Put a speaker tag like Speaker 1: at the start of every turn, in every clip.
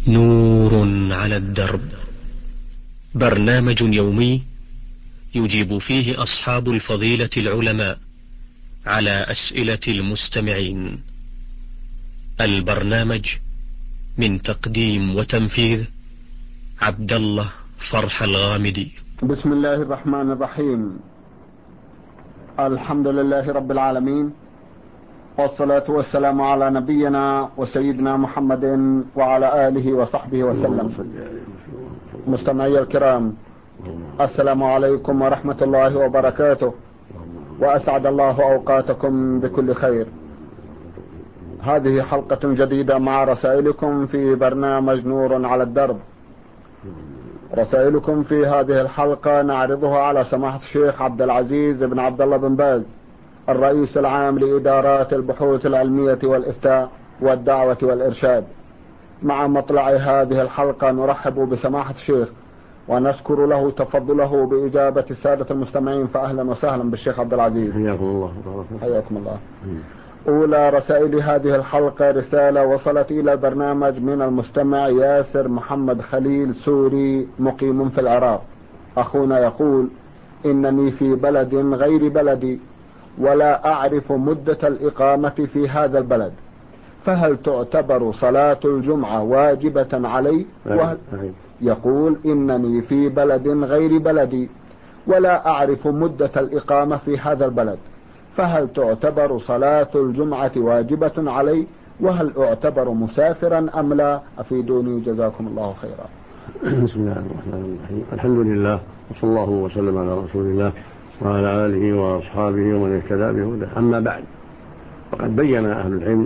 Speaker 1: نور على الدرب، برنامج يومي يجيب فيه أصحاب الفضيلة العلماء على أسئلة المستمعين. البرنامج من تقديم وتنفيذ عبد الله فرح الغامدي.
Speaker 2: بسم الله الرحمن الرحيم. الحمد لله رب العالمين، والصلاة والسلام على نبينا وسيدنا محمد وعلى آله وصحبه وسلم. مستمعي الكرام، السلام عليكم ورحمة الله وبركاته، وأسعد الله أوقاتكم بكل خير. هذه حلقة جديدة مع رسائلكم في برنامج نور على الدرب. رسائلكم في هذه الحلقة نعرضها على سماحة الشيخ عبد العزيز بن عبد الله بن باز، الرئيس العام لإدارات البحوث العلمية والإفتاء والدعوة والإرشاد. مع مطلع هذه الحلقة نرحب بسماحة الشيخ ونشكر له تفضله بإجابة السادة المستمعين، فأهلا وسهلا بالشيخ عبد العزيز.
Speaker 3: حياكم الله.
Speaker 2: حياكم الله. أولى رسائل هذه الحلقة رسالة وصلت إلى البرنامج من المستمع ياسر محمد خليل سوري مقيم في العراق. أخونا يقول: إنني في بلد غير بلدي ولا أعرف مدة الإقامة في هذا البلد، فهل تعتبر صلاة الجمعة واجبة علي؟ يقول: إنني في بلد غير بلدي ولا أعرف مدة الإقامة في هذا البلد، فهل تعتبر صلاة الجمعة واجبة علي؟ وهل أعتبر مسافرا أم لا؟ أفيدوني جزاكم الله خيرا.
Speaker 3: بسم الله الرحمن الرحيم. الحمد لله، وصلى الله وسلم على رسول الله وعلى آله وأصحابه ومن اهتدى بهداه. أما بعد، فقد بين أهل العلم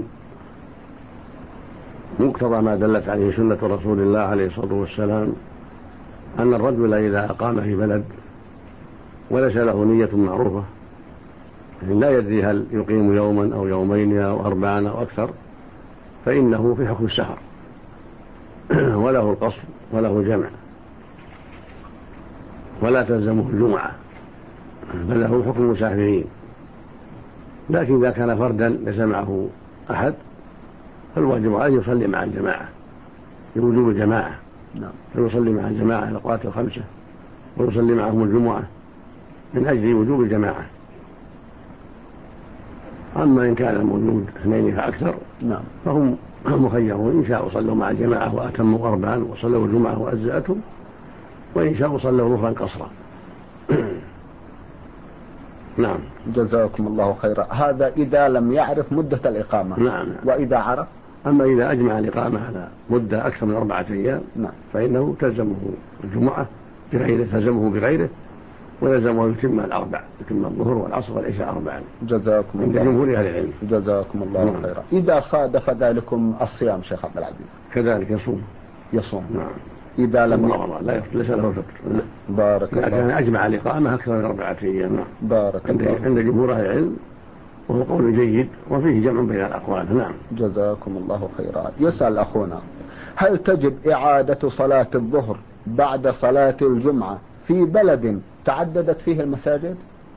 Speaker 3: مقتضى ما دلت عليه سنة رسول الله عليه الصلاة والسلام أن الرجل إذا أقام في بلد وليس له نية معروفة، يعني لا يدري هل يقيم يوما أو يومين أو 4 أو أكثر، فإنه في حكم السفر وله القصر وله الجمع، ولا تلزمه الجمعة، بل له حكم المسافرين. لكن إذا كان فردا ليس معه أحد فالواجب عليه يصلي مع الجماعة بوجوب الجماعة، فيصلي مع الجماعة الأوقات ال5 ويصلي معهم الجمعة من أجل وجوب الجماعة. أما إن كان موجود 2 فأكثر فهم مخيرون، إن شاءوا صلوا مع الجماعة وأتموا 4 وصلوا الجمعة وأجزأتهم، وإن شاءوا صلوا ظهرا قصرا. نعم.
Speaker 2: جزاكم الله خيرا. هذا إذا لم يعرف مدة الإقامة.
Speaker 3: نعم.
Speaker 2: وإذا عرف؟
Speaker 3: أما إذا أجمع الإقامة على مدة أكثر من 4 أيام فإنه تلزمه الجمعة بغيره، تلزمه بغيره، ويلزمه يتم ال4، يتم الظهر والعصر والعشاء 4.
Speaker 2: جزاكم الله.
Speaker 3: عند جمهور أهل العلم.
Speaker 2: جزاكم الله خيرا. إذا صادف ذلكم الصيام شيخ عبد العزيز
Speaker 3: كذلك يصوم. نعم.
Speaker 2: إذا لم
Speaker 3: لا ليس له فطر.
Speaker 2: بارك الله.
Speaker 3: لكن أجمع الإقامة أكثر من 4 أيام.
Speaker 2: بارك الله.
Speaker 3: عند جمهور أهل العلم، وهو قول جيد وفيه جمع بين الأقوال. نعم.
Speaker 2: جزاكم الله خيرا. يسأل أخونا: هل تجب إعادة صلاة الظهر بعد صلاة الجمعة في بلد تعددت فيه المساجد؟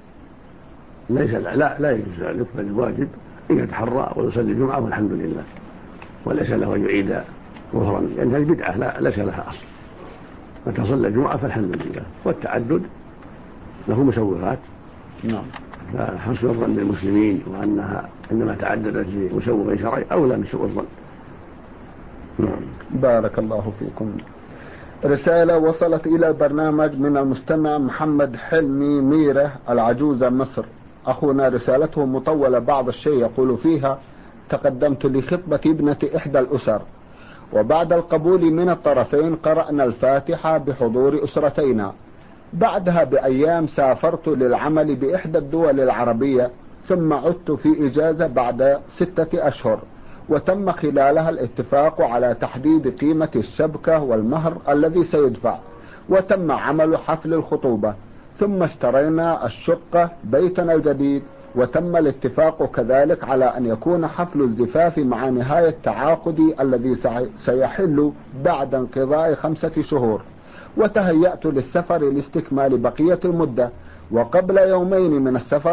Speaker 3: ليس لا يجوز ذلك، بل الواجب أن يتحرى ويصلي الجمعة والحمد لله، وليس له أن يعيد ظهرا، لأنها البدعة ليس لها أصل. متى صلى الجمعة فالحمد لله. والتعدد له مسوغات.
Speaker 2: نعم.
Speaker 3: فحسن الظن للمسلمين وأنها إنما تعددت لمسوغ شرعي أولى من سوء الظن. نعم.
Speaker 2: بارك الله فيكم. رسالة وصلت إلى البرنامج من المستمع محمد حلمي ميرة العجوزة مصر. أخونا رسالته مطولة بعض الشيء، يقول فيها: تقدمت لخطبة ابنة إحدى الأسر، وبعد القبول من الطرفين قرأنا الفاتحة بحضور أسرتينا. بعدها بأيام سافرت للعمل بإحدى الدول العربية، ثم عدت في إجازة بعد 6 أشهر، وتم خلالها الاتفاق على تحديد قيمة الشبكة والمهر الذي سيدفع، وتم عمل حفل الخطوبة، ثم اشترينا الشقة بيتنا الجديد، وتم الاتفاق كذلك على أن يكون حفل الزفاف مع نهاية تعاقدي الذي سيحل بعد انقضاء 5 شهور، وتهيأت للسفر لاستكمال بقية المدة. وقبل يومين من السفر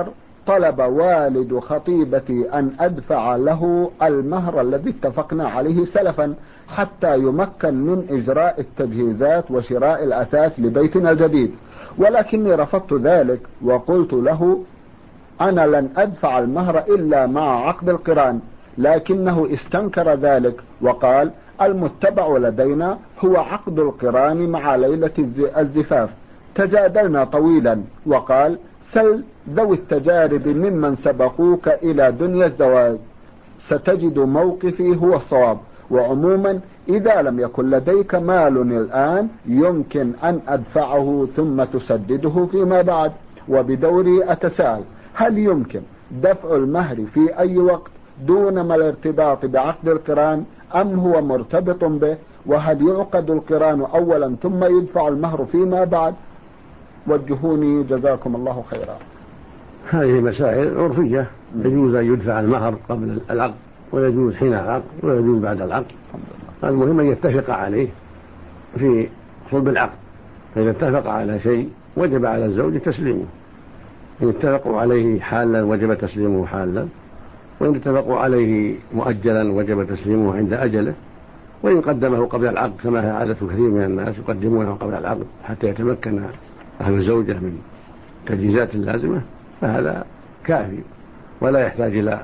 Speaker 2: طلب والد خطيبتي أن أدفع له المهر الذي اتفقنا عليه سلفا حتى يمكن من إجراء التجهيزات وشراء الأثاث لبيتنا الجديد، ولكني رفضت ذلك وقلت له أنا لن أدفع المهر إلا مع عقد القران، لكنه استنكر ذلك وقال المتبع لدينا هو عقد القران مع ليلة الزفاف. تجادلنا طويلا وقال سل ذوي التجارب ممن سبقوك إلى دنيا الزواج ستجد موقفي هو الصواب، وعموما إذا لم يكن لديك مال الآن يمكن أن أدفعه ثم تسدده فيما بعد. وبدوري أتساءل هل يمكن دفع المهر في أي وقت دون ما الارتباط بعقد القران أم هو مرتبط به؟ وهل يعقد القران أولا ثم يدفع المهر فيما بعد؟ وجهوني جزاكم الله خيرا.
Speaker 3: هذه مسائل عرفية، يجوز أن يدفع المهر قبل العقد ويجوز حين العقد ويجوز بعد العقد، المهم أن يتفق عليه في صلب العقد، فإذا اتفق على شيء وجب على الزوج تسليمه، إن اتفقوا عليه حالا وجب تسليمه حالا، وإن اتفقوا عليه مؤجلا وجب تسليمه عند أجله، وإن قدمه قبل العقد كما هي عادة كثير من الناس يقدمونه قبل العقد حتى يتمكن أهل الزوجة من تجهيزات اللازمة فهذا كافي ولا يحتاج إلى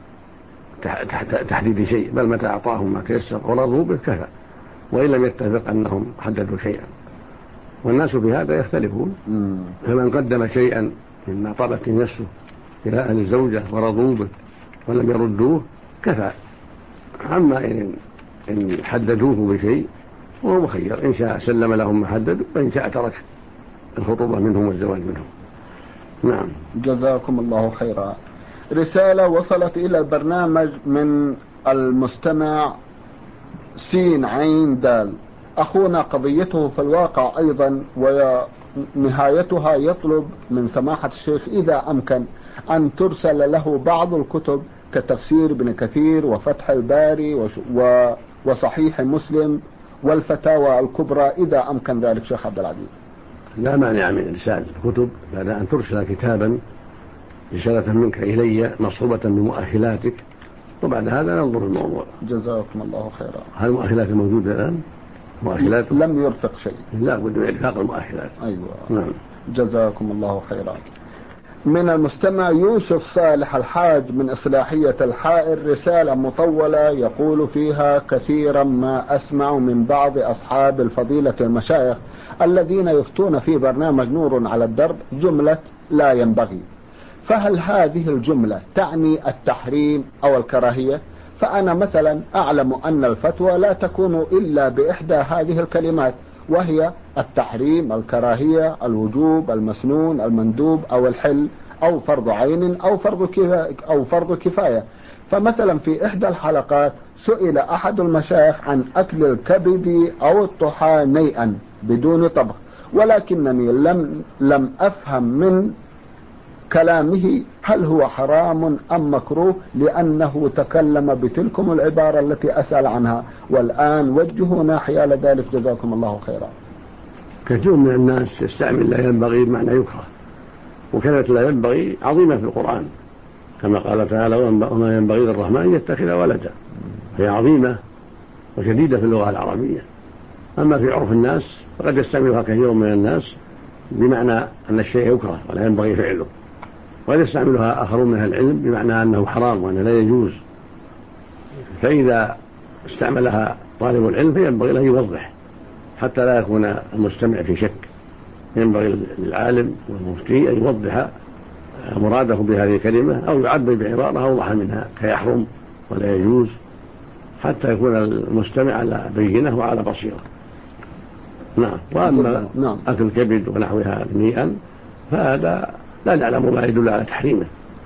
Speaker 3: تحديد شيء، بل متى أعطاهم ما تيسر ورضوا به كفى، وإن لم يتفق أنهم حددوا شيئا. والناس بهذا يختلفون، فمن قدم شيئا مما طلبت نفسه إلى أهل الزوجة ورضوا به ولم يردوه كفى، أما إن حددوه بشيء وهو مخير، إن شاء سلم لهم ما حددوا وإن شاء ترك الخطوبة منهم والزواج منهم. نعم.
Speaker 2: جزاكم الله خيرا. رسالة وصلت إلى البرنامج من المستمع سين عين دال. أخونا قضيته في الواقع أيضا ونهايتها يطلب من سماحة الشيخ إذا أمكن أن ترسل له بعض الكتب كتفسير ابن كثير وفتح الباري وصحيح مسلم والفتاوى الكبرى إذا أمكن ذلك شيخ عبد العزيز.
Speaker 3: لا مانع من إرسال الكتب بعد أن ترسل كتابا رسالة منك إلي مصحوبة بمؤهلاتك، وبعد هذا ننظر الموضوع.
Speaker 2: جزاكم الله خيرا.
Speaker 3: هل المؤهلات الموجودة الآن؟ مؤهلات
Speaker 2: لم يرفق شيء.
Speaker 3: لا بد من إرفاق المؤهلات.
Speaker 2: أيوة.
Speaker 3: نعم.
Speaker 2: جزاكم الله خيرا. من المستمع يوسف صالح الحاج من إصلاحية الحائر رسالة مطولة يقول فيها كثيرا ما أسمع من بعض أصحاب الفضيلة المشايخ الذين يفتون في برنامج نور على الدرب جملة لا ينبغي، فهل هذه الجملة تعني التحريم أو الكراهية؟ فأنا مثلا أعلم أن الفتوى لا تكون إلا بإحدى هذه الكلمات، وهي التحريم، الكراهية، الوجوب، المسنون، المندوب أو الحل أو فرض عين أو فرض كفاية. فمثلا في إحدى الحلقات سئل أحد المشايخ عن أكل الكبد أو الطحى نيئا بدون طبخ، ولكنني لم أفهم من كلامه هل هو حرام أم مكروه، لأنه تكلم بتلكم العبارة التي أسأل عنها، والآن وجهوا حيال ذلك جزاكم الله خيرا.
Speaker 3: كثير من الناس يستعمل لا ينبغي بمعنى يكره، وكلمة لا ينبغي عظيمة في القرآن كما قال تعالى وما ينبغي للرحمن أن يتخذ ولدا، هي عظيمة وشديدة في اللغة العربية. أما في عرف الناس فقد يستعملها كثير من الناس بمعنى أن الشيء يكره ولا ينبغي فعله، وقد يستعملها آخرون من العلم بمعنى أنه حرام وأنه لا يجوز. فإذا استعملها طالب العلم فينبغي له يوضح حتى لا يكون المستمع في شك، ينبغي للعالم والمفتي أن يوضح مراده بهذه الكلمة أو يعبر بعبارة أوضح منها كيحرم ولا يجوز، حتى يكون المستمع على بينة وعلى بصيرة. نعم. وأما أكل الكبد ونحوها نيئا فهذا لا نعلم ما يدل على تحريمه،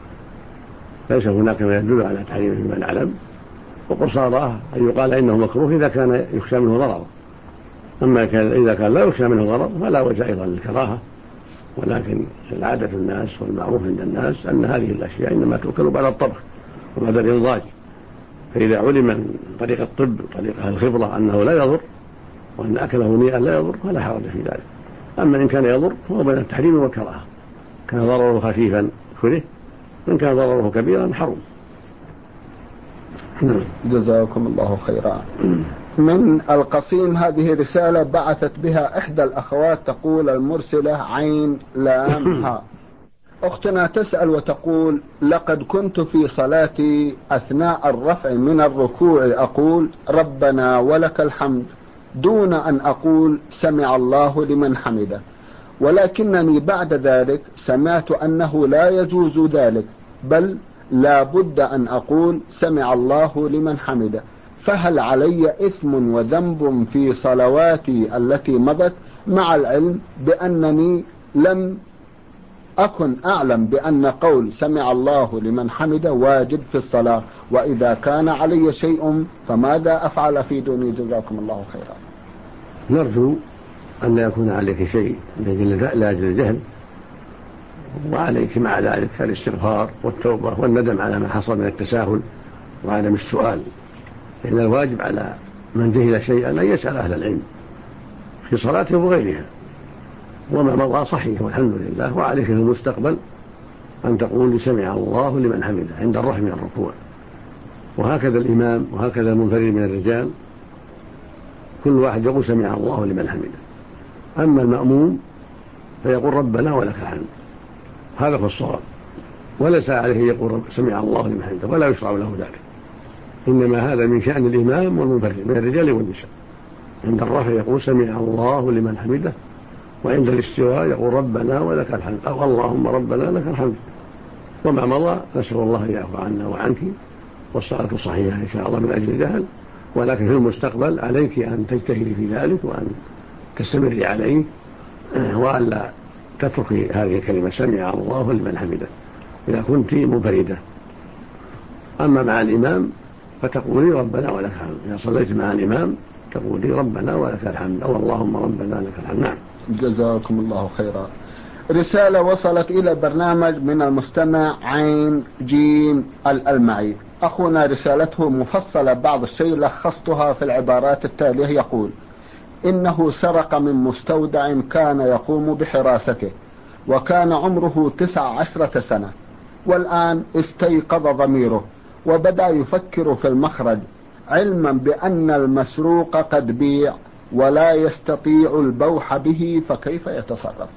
Speaker 3: ليس هناك ما يدل على تحريمه فيما نعلم، وقصاراه أن يقال إنه مكروه إذا كان يخشى منه ضرر، أما إذا كان لا يخشى منه ضرر فلا وجه أيضا للكراهة. ولكن العادة الناس والمعروف عند الناس أن هذه الأشياء إنما تؤكل بعد الطبخ وبعد الإنضاج، فإذا علم من طريق الطب وطريق الخبرة أنه لا يضر وأن أكله نيئا لا يضر فلا حرج في ذلك. أما إن كان يضر فهو بين التحريم والكراهة، كان ضرره خفيفا كره إن كان ضرره كبيرا حرم.
Speaker 2: جزاكم الله خيرا. من القصيم، هذه رسالة بعثت بها إحدى الأخوات تقول المرسلة عين لام ها. أختنا تسأل وتقول: لقد كنت في صلاتي أثناء الرفع من الركوع أقول ربنا ولك الحمد دون أن أقول سمع الله لمن حمده، ولكنني بعد ذلك سمعت أنه لا يجوز ذلك، بل لا بد أن أقول سمع الله لمن حمده، فهل علي إثم وذنب في صلواتي التي مضت، مع العلم بأنني لم أكن أعلم بأن قول سمع الله لمن حمده واجب في الصلاة، وإذا كان علي شيء فماذا أفعل في دوني؟ جزاكم الله خيرا.
Speaker 3: نرجو أن لا يكون عليك شيء لأجل الجهل، وعليك مع ذلك الاستغفار والتوبة والندم على ما حصل من التساهل وعدم السؤال، لأن الواجب على من جهل شيئا أن يسأل أهل العلم في صلاته وغيرها، وما مضى صحيح والحمد لله. وعليك في المستقبل أن تقول سمع الله لمن حمده عند الرفع من الركوع، وهكذا الإمام وهكذا المنفرد من الرجال، كل واحد يقول سمع الله لمن حمده. أما المأموم فيقول ربنا ولك الحمد، هذا هو الصواب، وليس عليه يقول سمع الله لمن حمده، ولا يشرع له ذلك، إنما هذا من شأن الإمام والمنفرد من الرجال والنساء. عند الرفع يقول سمع الله لمن حمده، وعند الاستواء يقول ربنا ولك الحمد أو اللهم ربنا لك الحمد. وما مضى نسأل الله أن يعفو عنا وعنك، والصلاة صحيحة إن شاء الله من أجل الجهل، ولكن في المستقبل عليك أن تجتهدي في ذلك وأن تستمري عليه، وألا تتركي هذه الكلمة سمع الله لمن حمده إذا كنت منفردة. أما مع الإمام فتقولي ربنا ولك الحمد، إذا صليت مع الإمام تقولي ربنا ولك الحمد أو اللهم ربنا لك الحمد. نعم.
Speaker 2: جزاكم الله خيرا. رسالة وصلت إلى برنامج من المستمع عين جيم الألمعي. أخونا رسالته مفصلة بعض الشيء لخصتها في العبارات التالية. يقول: إنه سرق من مستودع كان يقوم بحراسته، وكان عمره 19 سنة، والآن استيقظ ضميره وبدأ يفكر في المخرج، علما بأن المسروق قد بيع ولا يستطيع البوح به، فكيف يتصرف؟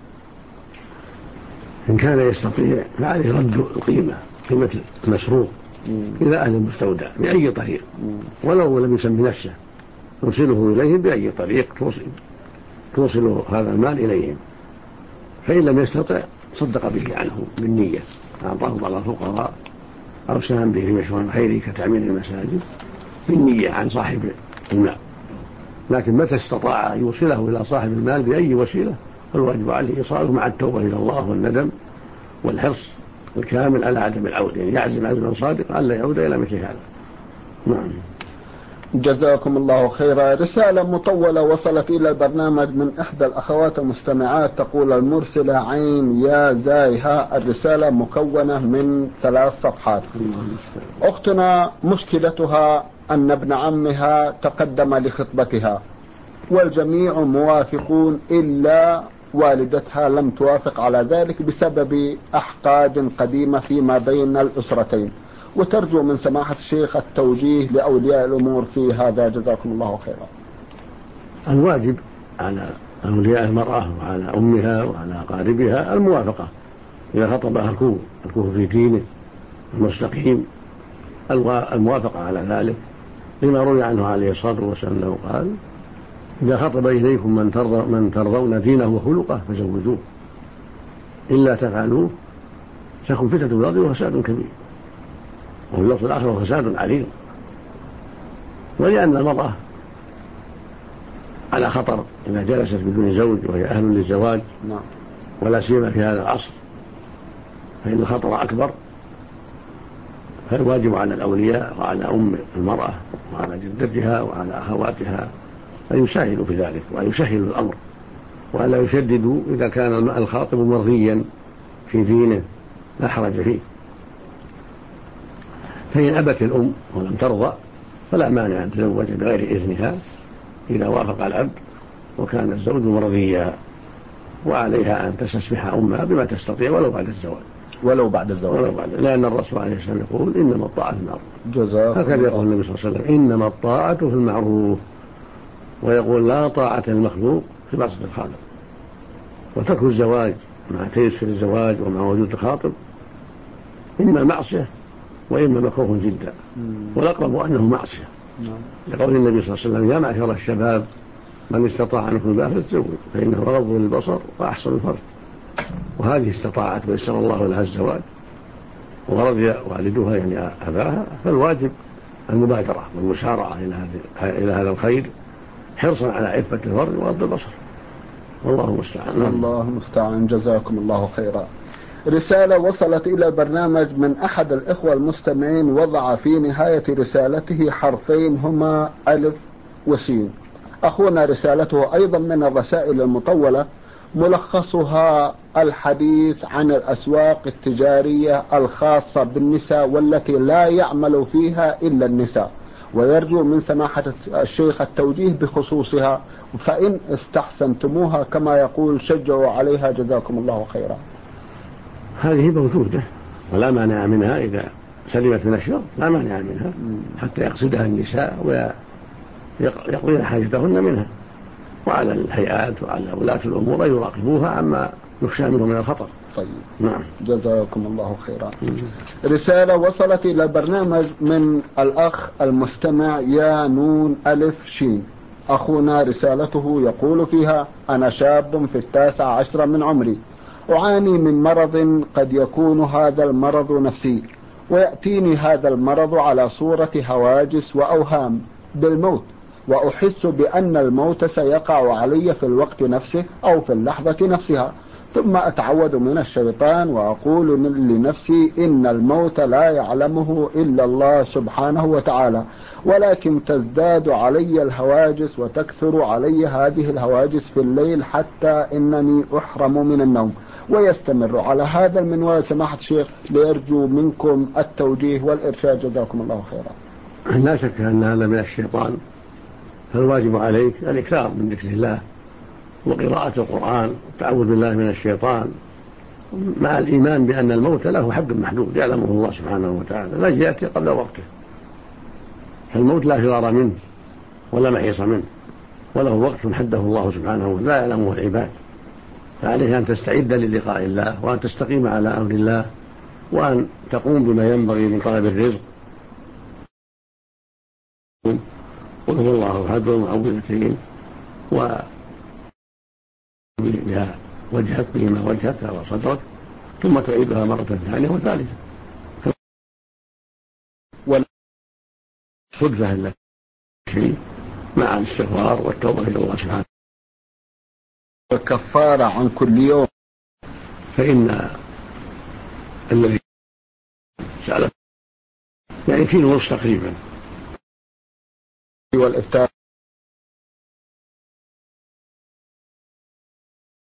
Speaker 3: إن كان يستطيع فعليه رد قيمة المسروق إلى أهل المستودع بأي طريق، ولو لم يسمي نفسه يوصله إليهم بأي طريق توصل هذا المال إليهم. فإن لم يستطع صدق به عنه بالنية، أعطاه بعض الفقراء أو ساهم به في مشروع خيري كتعمير المساجد بالنية عن صاحب المال. لكن متى استطاع أن يوصله إلى صاحب المال بأي وسيلة فالواجب عليه إيصاله مع التوبة إلى الله والندم والحرص الكامل على عدم العودة، يعني يعزم عزما صادقا ألا يعود إلى مثل هذا. نعم.
Speaker 2: جزاكم الله خيرا. رسالة مطولة وصلت إلى البرنامج من إحدى الأخوات المستمعات تقول المرسلة عين يا زايها. الرسالة مكونة من 3 صفحات. أختنا مشكلتها أن ابن عمها تقدم لخطبتها والجميع موافقون إلا والدتها لم توافق على ذلك بسبب أحقاد قديمة فيما بين الأسرتين، وترجو من سماحة الشيخ التوجيه لأولياء الأمور في هذا. جزاكم الله خيرا.
Speaker 3: الواجب على أولياء المرأة وعلى أمها وعلى أقاربها الموافقة إذا خطبها الكوف في دينه المستقيم، الموافقة على ذلك، لما روي عنه عليه الصلاة والسلام أنه قال: إذا خطب إليكم من ترضون دينه وخلقه فزوجوه، إلا تفعلوه تكن فتنة في الأرض وفساد كبير، وفي اللفظ الآخر وفساد عريض. ولأن المرأة على خطر إذا جلست بدون زوج وهي أهل للزواج، ولا سيما في هذا العصر، فإن الخطر أكبر. فالواجب على الأولياء وعلى أم المرأة وعلى جدتها وعلى أخواتها أن يسهلوا في ذلك وأن يسهلوا الأمر، وأن لا يشددوا إذا كان الخاطب مرضيا في دينه لا حرج فيه. فإن أبت الأم ولم ترضى فلا مانع أن تزوج بغير إذنها إذا وافق العبد وكان الزوج مرضيا، وعليها أن تستسمح أمها بما تستطيع ولو بعد الزواج.
Speaker 2: ولو بعد الزواج.
Speaker 3: لأن الرسول عليه السلام يقول إنما الطاعة في المعروف. هكذا يقول النبي صلى الله عليه وسلم إنما الطاعة في المعروف، ويقول لا طاعة للمخلوق في معصية الخالق. وترك الزواج مع تيسير الزواج ومع وجود الخاطب إما معصية وإما مكروه جدا، والأقرب أنه معصية، لقول النبي صلى الله عليه وسلم يا معشر الشباب من استطاع منكم الباء فليتزوج فإنه غض للبصر وأحسن الفرج. وهذه استطاعت ويسر الله لها الزواج ورضي والدها يعني أباها، فالواجب المبادرة والمسارعة إلى هذا الخير حرصا على عفة الفرج وغض البصر، والله المستعان.
Speaker 2: الله المستعان. جزاكم الله خيرا. رسالة وصلت إلى البرنامج من أحد الإخوة المستمعين، وضع في نهاية رسالته حرفين هما ألف وسين. أخونا رسالته أيضا من الرسائل المطولة، ملخصها الحديث عن الأسواق التجارية الخاصة بالنساء والتي لا يعمل فيها إلا النساء، ويرجو من سماحة الشيخ التوجيه بخصوصها، فإن استحسنتموها كما يقول شجعوا عليها جزاكم الله خيرا.
Speaker 3: هذه موجودة ولا مانع منها، إذا سلمت من الشر لا مانع منها حتى يقصدها النساء ويقضين حاجتهن منها، وعلى الهيئات وعلى ولاة الأمور أن يراقبوها عما يخشى منه من الخطر.
Speaker 2: طيب.
Speaker 3: نعم.
Speaker 2: جزاكم الله خيرا. رسالة وصلت إلى البرنامج من الأخ المستمع يا نون ألف شين. أخونا رسالته يقول فيها: أنا شاب في 19 من عمري، أعاني من مرض قد يكون هذا المرض نفسي، ويأتيني هذا المرض على صورة هواجس وأوهام بالموت، وأحس بأن الموت سيقع علي في الوقت نفسه أو في اللحظة نفسها، ثم أتعوذ من الشيطان وأقول لنفسي إن الموت لا يعلمه إلا الله سبحانه وتعالى، ولكن تزداد علي الهواجس وتكثر علي هذه الهواجس في الليل حتى إنني أحرم من النوم، ويستمر على هذا المنوال سماحة الشيخ، ليرجو منكم التوجيه والإرشاد جزاكم الله خيرا.
Speaker 3: لا شك أن هذا من الشيطان، فالواجب عليك الإكثار من ذكر الله وقراءة القرآن والتعوذ بالله من الشيطان، مع الإيمان بأن الموت له حد محدود يعلمه الله سبحانه وتعالى لا يأتي قبل وقته، فالموت لا فرار منه ولا محيص منه، وله وقت حده الله سبحانه وتعالى لا يعلمه العباد، فعليه أن تستعد للقاء الله وأن تستقيم على أمر الله وأن تقوم بما ينبغي من طلب الرزق. قل هو الله أحد والمعوذتين بها وجهك بهما وجهك وصدرك، ثم تعيدها مرة ثانية وثالثة والصدفة لك شيء مع الاستغفار والتوبة إلى الله سبحانه
Speaker 2: وكفارة عن كل يوم.
Speaker 3: فإن الذي سألت يعني في نص تقريبا
Speaker 2: والإفتاء